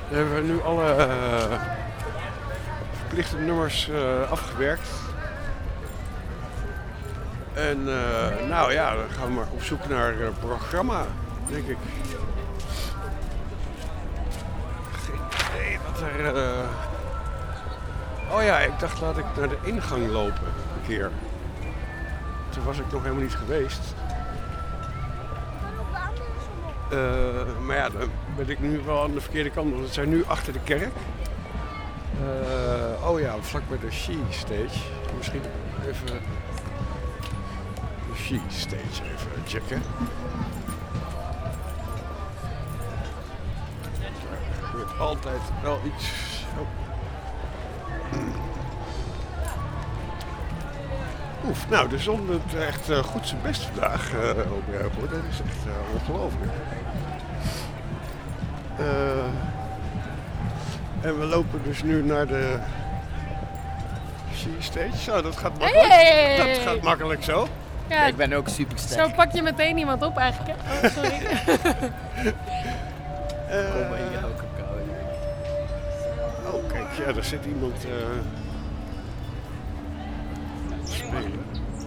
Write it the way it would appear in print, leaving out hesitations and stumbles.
Dan hebben we nu alle verplichte nummers afgewerkt. En nou ja, dan gaan we maar op zoek naar programma, denk ik. Geen idee wat er... Oh ja, ik dacht laat ik naar de ingang lopen een keer. Toen was ik nog helemaal niet geweest. Maar ja, dan ben ik nu wel aan de verkeerde kant, want we zijn nu achter de kerk. Oh ja, vlak bij de She Stage. Misschien even de She Stage even checken. Er gebeurt altijd wel iets. Oh. Oef, nou, de zon doet echt goed zijn best vandaag op de airport. Dat is echt ongelooflijk. En we lopen dus nu naar de She Stage. Nou, dat gaat makkelijk. Hey! Dat gaat makkelijk zo. Ja, Ik ben ook super sterk. zo pak je meteen iemand op eigenlijk. Hè? Oh, sorry. Kom maar hier ook cacao. Oh, kijk, ja, daar zit iemand te spelen.